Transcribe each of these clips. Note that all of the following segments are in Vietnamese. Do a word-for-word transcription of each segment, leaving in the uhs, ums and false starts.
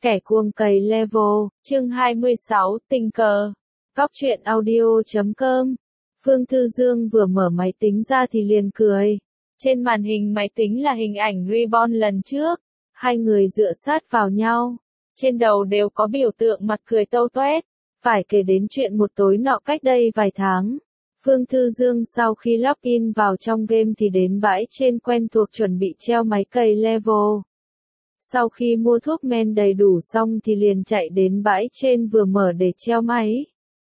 Kẻ cuồng cày level, chương hai mươi sáu, tình cờ. Góc truyện audio chấm com. Phương Thư Dương vừa mở máy tính ra thì liền cười. Trên màn hình máy tính là hình ảnh Reborn lần trước. Hai người dựa sát vào nhau. Trên đầu đều có biểu tượng mặt cười tâu toét. Phải kể đến chuyện một tối nọ cách đây vài tháng. Phương Thư Dương sau khi login vào trong game thì đến bãi trên quen thuộc chuẩn bị treo máy cày level. Sau khi mua thuốc men đầy đủ xong thì liền chạy đến bãi trên vừa mở để treo máy.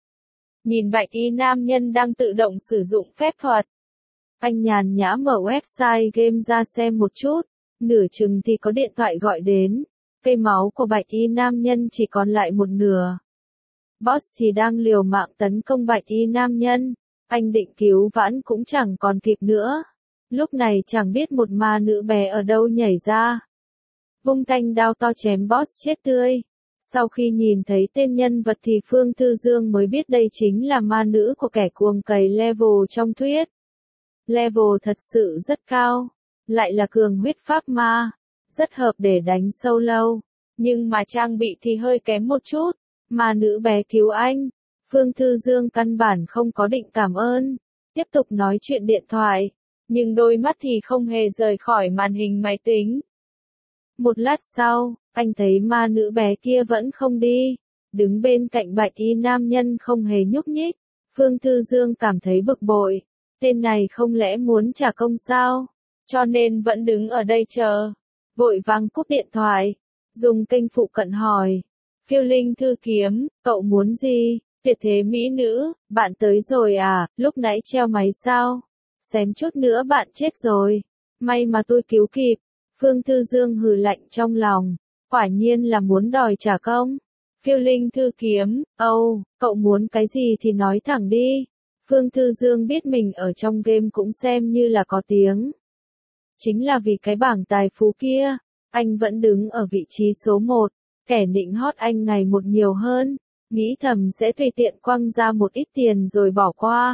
Nhìn bạch y nam nhân đang tự động sử dụng phép thuật. Anh nhàn nhã mở website game ra xem một chút, nửa chừng thì có điện thoại gọi đến. Cây máu của bạch y nam nhân chỉ còn lại một nửa. Boss thì đang liều mạng tấn công bạch y nam nhân, anh định cứu vãn cũng chẳng còn kịp nữa. Lúc này chẳng biết một ma nữ bé ở đâu nhảy ra. Vung thanh đao to chém boss chết tươi. Sau khi nhìn thấy tên nhân vật thì Phương Thư Dương mới biết đây chính là ma nữ của kẻ cuồng cày level trong thuyết. Level thật sự rất cao, lại là cường huyết pháp ma, rất hợp để đánh sâu lâu, nhưng mà trang bị thì hơi kém một chút. Ma nữ bé cứu anh, Phương Thư Dương căn bản không có định cảm ơn, tiếp tục nói chuyện điện thoại, nhưng đôi mắt thì không hề rời khỏi màn hình máy tính. Một lát sau, anh thấy ma nữ bé kia vẫn không đi, đứng bên cạnh bạch y nam nhân không hề nhúc nhích. Phương Thư Dương cảm thấy bực bội, tên này không lẽ muốn trả công sao, cho nên vẫn đứng ở đây chờ. Vội vàng cúp điện thoại, dùng kênh phụ cận hỏi, Phiêu Linh Thư Kiếm, cậu muốn gì? Tuyệt thế mỹ nữ, bạn tới rồi à, lúc nãy treo máy sao? Xém chút nữa bạn chết rồi, may mà tôi cứu kịp. Phương Thư Dương hừ lạnh trong lòng, quả nhiên là muốn đòi trả công. Phiêu Linh Thư Kiếm, âu, oh, cậu muốn cái gì thì nói thẳng đi. Phương Thư Dương biết mình ở trong game cũng xem như là có tiếng. Chính là vì cái bảng tài phú kia, anh vẫn đứng ở vị trí số một, kẻ nịnh hót anh ngày một nhiều hơn, nghĩ thầm sẽ tùy tiện quăng ra một ít tiền rồi bỏ qua.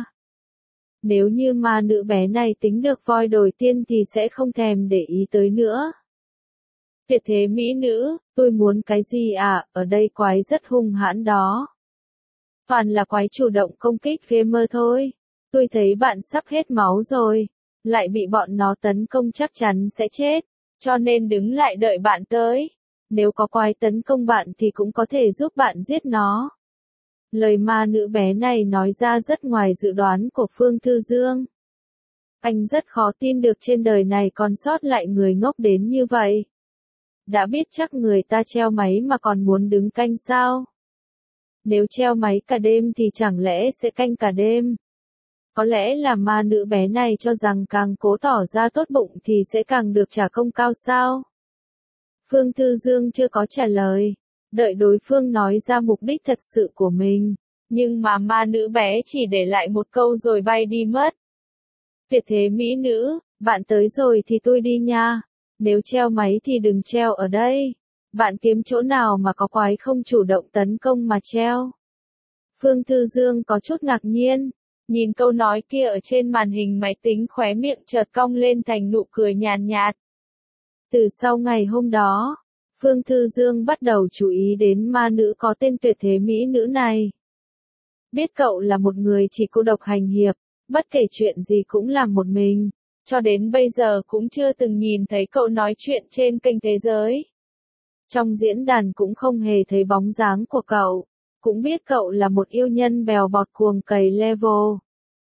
Nếu như ma nữ bé này tính được voi đổi tiên thì sẽ không thèm để ý tới nữa. Tuyệt thế mỹ nữ, tôi muốn cái gì à, ở đây quái rất hung hãn đó. Toàn là quái chủ động công kích gamer thôi. Tôi thấy bạn sắp hết máu rồi, lại bị bọn nó tấn công chắc chắn sẽ chết, cho nên đứng lại đợi bạn tới. Nếu có quái tấn công bạn thì cũng có thể giúp bạn giết nó. Lời ma nữ bé này nói ra rất ngoài dự đoán của Phương Thư Dương. Anh rất khó tin được trên đời này còn sót lại người ngốc đến như vậy. Đã biết chắc người ta treo máy mà còn muốn đứng canh sao? Nếu treo máy cả đêm thì chẳng lẽ sẽ canh cả đêm? Có lẽ là ma nữ bé này cho rằng càng cố tỏ ra tốt bụng thì sẽ càng được trả công cao sao? Phương Thư Dương chưa có trả lời, đợi đối phương nói ra mục đích thật sự của mình, nhưng mà ma nữ bé chỉ để lại một câu rồi bay đi mất. Tuyệt thế mỹ nữ, bạn tới rồi thì tôi đi nha, nếu treo máy thì đừng treo ở đây, bạn kiếm chỗ nào mà có quái không chủ động tấn công mà treo. Phương Thư Dương có chút ngạc nhiên, nhìn câu nói kia ở trên màn hình máy tính khóe miệng chợt cong lên thành nụ cười nhàn nhạt. Từ sau ngày hôm đó, Phương Thư Dương bắt đầu chú ý đến ma nữ có tên tuyệt thế mỹ nữ này. Biết cậu là một người chỉ cô độc hành hiệp, bất kể chuyện gì cũng làm một mình, cho đến bây giờ cũng chưa từng nhìn thấy cậu nói chuyện trên kênh thế giới. Trong diễn đàn cũng không hề thấy bóng dáng của cậu, cũng biết cậu là một yêu nhân bèo bọt cuồng cày level.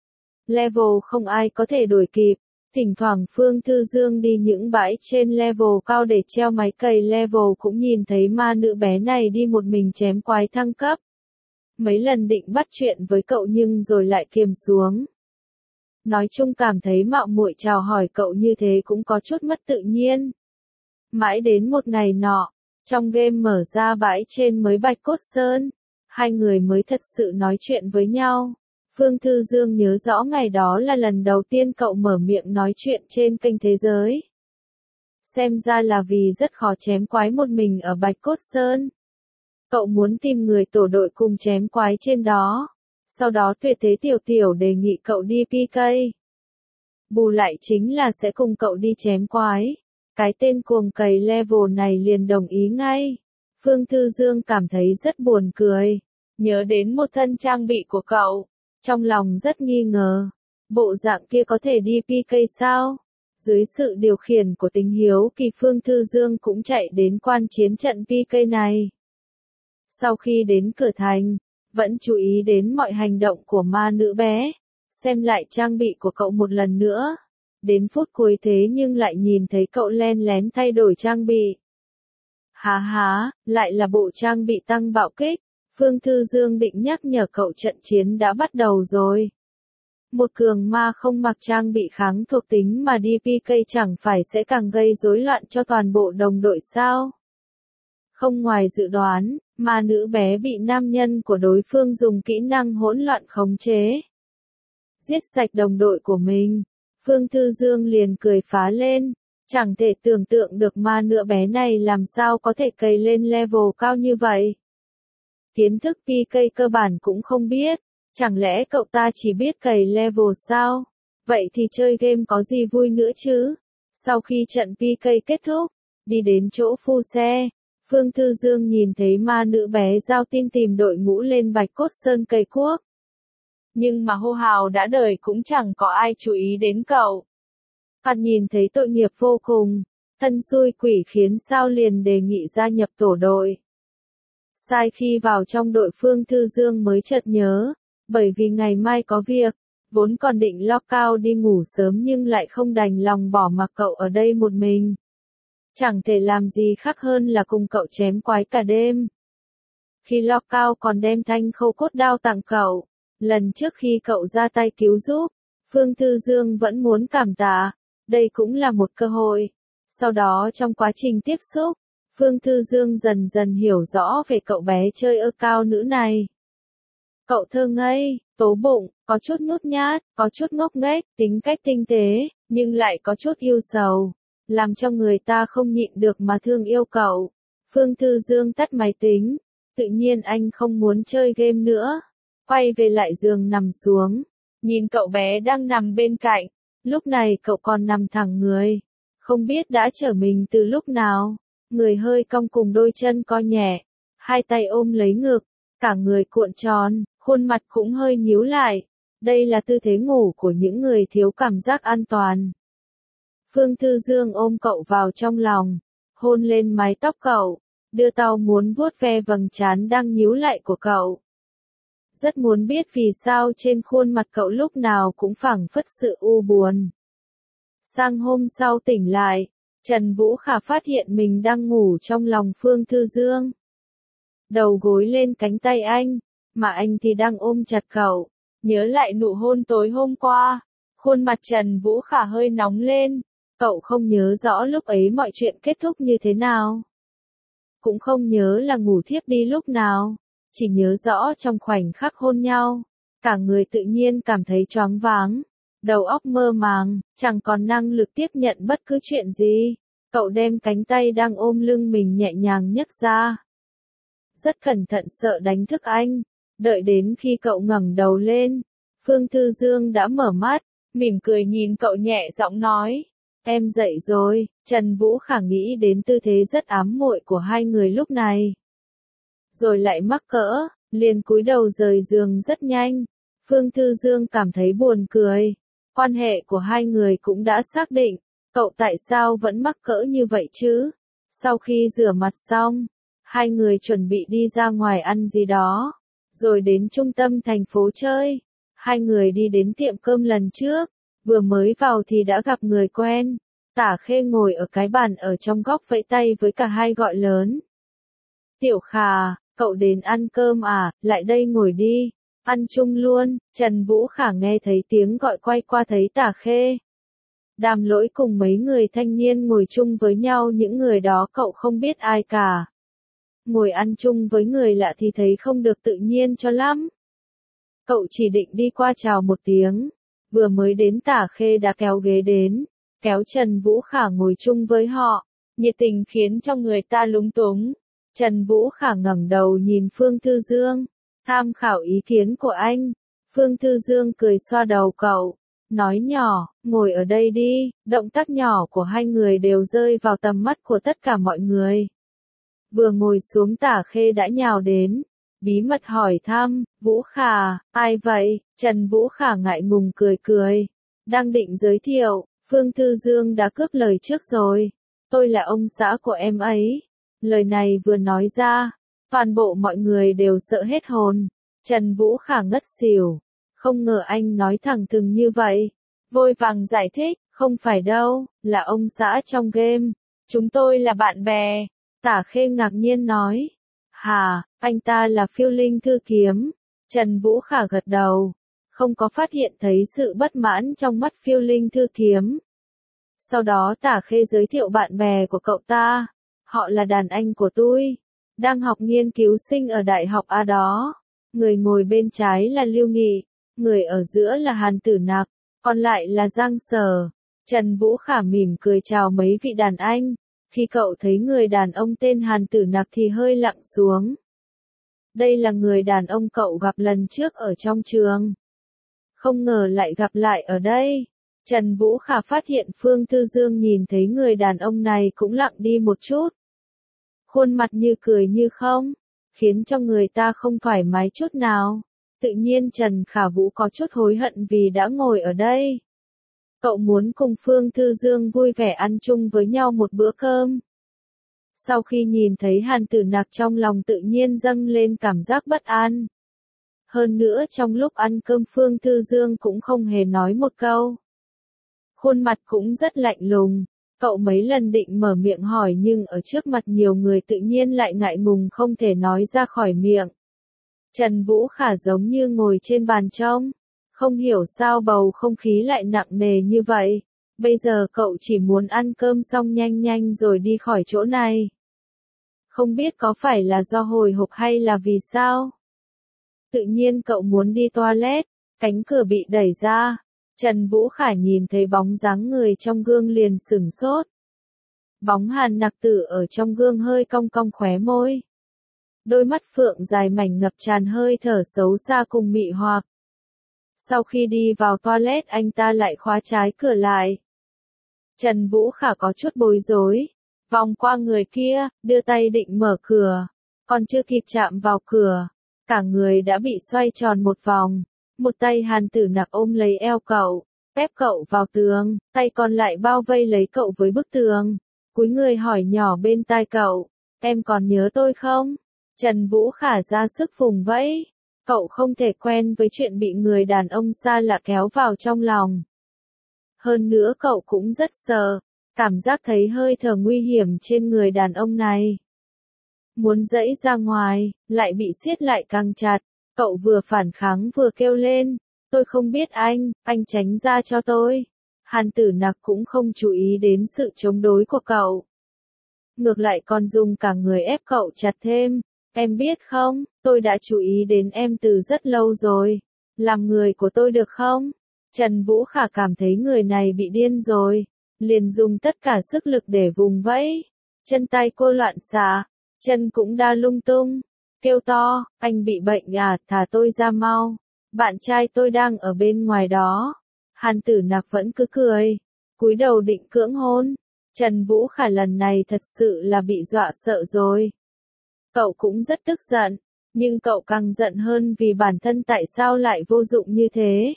Level không ai có thể đuổi kịp. Thỉnh thoảng Phương Thư Dương đi những bãi trên level cao để treo máy cày level cũng nhìn thấy ma nữ bé này đi một mình chém quái thăng cấp. Mấy lần định bắt chuyện với cậu nhưng rồi lại kiềm xuống. Nói chung cảm thấy mạo muội chào hỏi cậu như thế cũng có chút mất tự nhiên. Mãi đến một ngày nọ, trong game mở ra bãi trên mới Bạch Cốt Sơn, hai người mới thật sự nói chuyện với nhau. Phương Thư Dương nhớ rõ ngày đó là lần đầu tiên cậu mở miệng nói chuyện trên kênh thế giới. Xem ra là vì rất khó chém quái một mình ở Bạch Cốt Sơn. Cậu muốn tìm người tổ đội cùng chém quái trên đó. Sau đó Tuyệt thế tiểu tiểu đề nghị cậu đi pê ca. Bù lại chính là sẽ cùng cậu đi chém quái. Cái tên cuồng cày level này liền đồng ý ngay. Phương Thư Dương cảm thấy rất buồn cười, nhớ đến một thân trang bị của cậu, trong lòng rất nghi ngờ, bộ dạng kia có thể đi pê ca sao? Dưới sự điều khiển của tính hiếu kỳ Phương Thư Dương cũng chạy đến quan chiến trận pê ca này. Sau khi đến cửa thành, vẫn chú ý đến mọi hành động của ma nữ bé, xem lại trang bị của cậu một lần nữa. Đến phút cuối thế nhưng lại nhìn thấy cậu len lén thay đổi trang bị. Há há, lại là bộ trang bị tăng bạo kích. Phương Thư Dương định nhắc nhở cậu trận chiến đã bắt đầu rồi. Một cường ma không mặc trang bị kháng thuộc tính mà đi pê ca chẳng phải sẽ càng gây rối loạn cho toàn bộ đồng đội sao? Không ngoài dự đoán, ma nữ bé bị nam nhân của đối phương dùng kỹ năng hỗn loạn khống chế. Giết sạch đồng đội của mình, Phương Thư Dương liền cười phá lên, chẳng thể tưởng tượng được ma nữ bé này làm sao có thể cày lên level cao như vậy. Kiến thức pê ca cơ bản cũng không biết, chẳng lẽ cậu ta chỉ biết cày level sao? Vậy thì chơi game có gì vui nữa chứ? Sau khi trận pê ca kết thúc, đi đến chỗ phu xe, Phương Thư Dương nhìn thấy ma nữ bé giao tin tìm đội ngũ lên Bạch Cốt Sơn cây cuốc. Nhưng mà hô hào đã đời cũng chẳng có ai chú ý đến cậu. Phạt nhìn thấy tội nghiệp vô cùng, thân xui quỷ khiến sao liền đề nghị gia nhập tổ đội. Sai khi vào trong đội Phương Thư Dương mới chợt nhớ, bởi vì ngày mai có việc, vốn còn định lock out đi ngủ sớm nhưng lại không đành lòng bỏ mặc cậu ở đây một mình. Chẳng thể làm gì khác hơn là cùng cậu chém quái cả đêm. Khi lock out còn đem thanh khâu cốt đao tặng cậu, lần trước khi cậu ra tay cứu giúp, Phương Thư Dương vẫn muốn cảm tạ, đây cũng là một cơ hội. Sau đó trong quá trình tiếp xúc, Phương Thư Dương dần dần hiểu rõ về cậu bé chơi ơ cao nữ này. Cậu thơ ngây, tố bụng, có chút nhút nhát, có chút ngốc nghếch, tính cách tinh tế, nhưng lại có chút yêu sầu, làm cho người ta không nhịn được mà thương yêu cậu. Phương Thư Dương tắt máy tính, tự nhiên anh không muốn chơi game nữa, quay về lại giường nằm xuống, nhìn cậu bé đang nằm bên cạnh, lúc này cậu còn nằm thẳng người, không biết đã trở mình từ lúc nào, người hơi cong cùng đôi chân co nhẹ, hai tay ôm lấy ngực, cả người cuộn tròn, khuôn mặt cũng hơi nhíu lại, đây là tư thế ngủ của những người thiếu cảm giác an toàn. Phương Thư Dương ôm cậu vào trong lòng, hôn lên mái tóc cậu, đưa tay muốn vuốt ve vầng trán đang nhíu lại của cậu. Rất muốn biết vì sao trên khuôn mặt cậu lúc nào cũng phảng phất sự u buồn. Sang hôm sau tỉnh lại, Trần Vũ Khả phát hiện mình đang ngủ trong lòng Phương Thư Dương. Đầu gối lên cánh tay anh, mà anh thì đang ôm chặt cậu, nhớ lại nụ hôn tối hôm qua, khuôn mặt Trần Vũ Khả hơi nóng lên, cậu không nhớ rõ lúc ấy mọi chuyện kết thúc như thế nào. Cũng không nhớ là ngủ thiếp đi lúc nào, chỉ nhớ rõ trong khoảnh khắc hôn nhau, cả người tự nhiên cảm thấy choáng váng, đầu óc mơ màng, chẳng còn năng lực tiếp nhận bất cứ chuyện gì. Cậu đem cánh tay đang ôm lưng mình nhẹ nhàng nhấc ra. Rất cẩn thận sợ đánh thức anh, đợi đến khi cậu ngẩng đầu lên, Phương Thư Dương đã mở mắt, mỉm cười nhìn cậu nhẹ giọng nói, em dậy rồi. Trần Vũ Khả nghĩ đến tư thế rất ám muội của hai người lúc này. Rồi lại mắc cỡ, liền cúi đầu rời giường rất nhanh. Phương Thư Dương cảm thấy buồn cười, quan hệ của hai người cũng đã xác định, cậu tại sao vẫn mắc cỡ như vậy chứ? Sau khi rửa mặt xong, hai người chuẩn bị đi ra ngoài ăn gì đó, rồi đến trung tâm thành phố chơi. Hai người đi đến tiệm cơm lần trước, vừa mới vào thì đã gặp người quen. Tả Khê ngồi ở cái bàn ở trong góc vẫy tay với cả hai gọi lớn. Tiểu Khả, cậu đến ăn cơm à, lại đây ngồi đi, ăn chung luôn. Trần Vũ Khả nghe thấy tiếng gọi quay qua thấy Tả Khê. Đàm Lỗi cùng mấy người thanh niên ngồi chung với nhau, những người đó cậu không biết ai cả. Ngồi ăn chung với người lạ thì thấy không được tự nhiên cho lắm. Cậu chỉ định đi qua chào một tiếng, vừa mới đến Tả Khê đã kéo ghế đến, kéo Trần Vũ Khả ngồi chung với họ, nhiệt tình khiến cho người ta lúng túng. Trần Vũ Khả ngẩng đầu nhìn Phương Thư Dương, tham khảo ý kiến của anh. Phương Thư Dương cười xoa đầu cậu, nói nhỏ, ngồi ở đây đi. Động tác nhỏ của hai người đều rơi vào tầm mắt của tất cả mọi người. Vừa ngồi xuống Tả Khê đã nhào đến, bí mật hỏi thăm, Vũ Khả, ai vậy? Trần Vũ Khả ngại ngùng cười cười, đang định giới thiệu, Phương Thư Dương đã cướp lời trước rồi, tôi là ông xã của em ấy. Lời này vừa nói ra, toàn bộ mọi người đều sợ hết hồn. Trần Vũ Khả ngất xỉu, không ngờ anh nói thẳng thừng như vậy. Vội vàng giải thích, không phải đâu, là ông xã trong game, chúng tôi là bạn bè. Tả Khê ngạc nhiên nói, hả, anh ta là Phiêu Linh Thư Kiếm. Trần Vũ Khả gật đầu, không có phát hiện thấy sự bất mãn trong mắt Phiêu Linh Thư Kiếm. Sau đó Tả Khê giới thiệu bạn bè của cậu ta, họ là đàn anh của tôi, đang học nghiên cứu sinh ở Đại học A đó. Người ngồi bên trái là Lưu Nghị, người ở giữa là Hàn Tử Nặc, còn lại là Giang Sở. Trần Vũ Khả mỉm cười chào mấy vị đàn anh, khi cậu thấy người đàn ông tên Hàn Tử Nặc thì hơi lặng xuống. Đây là người đàn ông cậu gặp lần trước ở trong trường. Không ngờ lại gặp lại ở đây. Trần Vũ Khả phát hiện Phương Thư Dương nhìn thấy người đàn ông này cũng lặng đi một chút. Khuôn mặt như cười như không, khiến cho người ta không thoải mái chút nào. Tự nhiên Trần Khả Vũ có chút hối hận vì đã ngồi ở đây. Cậu muốn cùng Phương Thư Dương vui vẻ ăn chung với nhau một bữa cơm. Sau khi nhìn thấy Hàn Tử Nặc trong lòng tự nhiên dâng lên cảm giác bất an. Hơn nữa trong lúc ăn cơm Phương Thư Dương cũng không hề nói một câu. Khuôn mặt cũng rất lạnh lùng. Cậu mấy lần định mở miệng hỏi nhưng ở trước mặt nhiều người tự nhiên lại ngại ngùng không thể nói ra khỏi miệng. Trần Vũ Khả giống như ngồi trên bàn trông. Không hiểu sao bầu không khí lại nặng nề như vậy. Bây giờ cậu chỉ muốn ăn cơm xong nhanh nhanh rồi đi khỏi chỗ này. Không biết có phải là do hồi hộp hay là vì sao? Tự nhiên cậu muốn đi toilet, cánh cửa bị đẩy ra. Trần Vũ Khả nhìn thấy bóng dáng người trong gương liền sửng sốt. Bóng Hàn Nặc Tử ở trong gương hơi cong cong khóe môi. Đôi mắt phượng dài mảnh ngập tràn hơi thở xấu xa cùng mị hoặc. Sau khi đi vào toilet anh ta lại khóa trái cửa lại. Trần Vũ Khả có chút bối rối, vòng qua người kia, đưa tay định mở cửa, còn chưa kịp chạm vào cửa, cả người đã bị xoay tròn một vòng. Một tay Hàn Tử Nặc ôm lấy eo cậu, ép cậu vào tường, tay còn lại bao vây lấy cậu với bức tường. Cúi người hỏi nhỏ bên tai cậu, em còn nhớ tôi không? Trần Vũ Khả ra sức vùng vẫy. Cậu không thể quen với chuyện bị người đàn ông xa lạ kéo vào trong lòng. Hơn nữa cậu cũng rất sợ, cảm giác thấy hơi thở nguy hiểm trên người đàn ông này. Muốn giãy ra ngoài, lại bị siết lại càng chặt. Cậu vừa phản kháng vừa kêu lên, tôi không biết anh, anh tránh ra cho tôi. Hàn Tử Nặc cũng không chú ý đến sự chống đối của cậu. Ngược lại còn dùng cả người ép cậu chặt thêm. Em biết không, tôi đã chú ý đến em từ rất lâu rồi. Làm người của tôi được không? Trần Vũ Khả cảm thấy người này bị điên rồi. Liền dùng tất cả sức lực để vùng vẫy. Chân tay cô loạn xạ, chân cũng đa lung tung. Kêu to, anh bị bệnh à, thả tôi ra mau. Bạn trai tôi đang ở bên ngoài đó. Hàn Tử Nặc vẫn cứ cười, cúi đầu định cưỡng hôn. Trần Vũ Khả lần này thật sự là bị dọa sợ rồi. Cậu cũng rất tức giận, nhưng cậu càng giận hơn vì bản thân tại sao lại vô dụng như thế.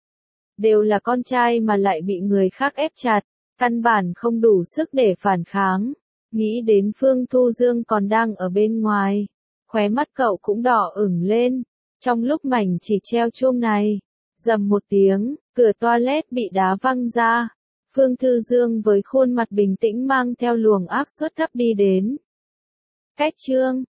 Đều là con trai mà lại bị người khác ép chặt, căn bản không đủ sức để phản kháng. Nghĩ đến Phương Thu Dương còn đang ở bên ngoài, khóe mắt cậu cũng đỏ ửng lên. Trong lúc mảnh chỉ treo chuông này, rầm một tiếng, cửa toilet bị đá văng ra. Phương Thư Dương với khuôn mặt bình tĩnh mang theo luồng áp suất thấp đi đến. Cách chương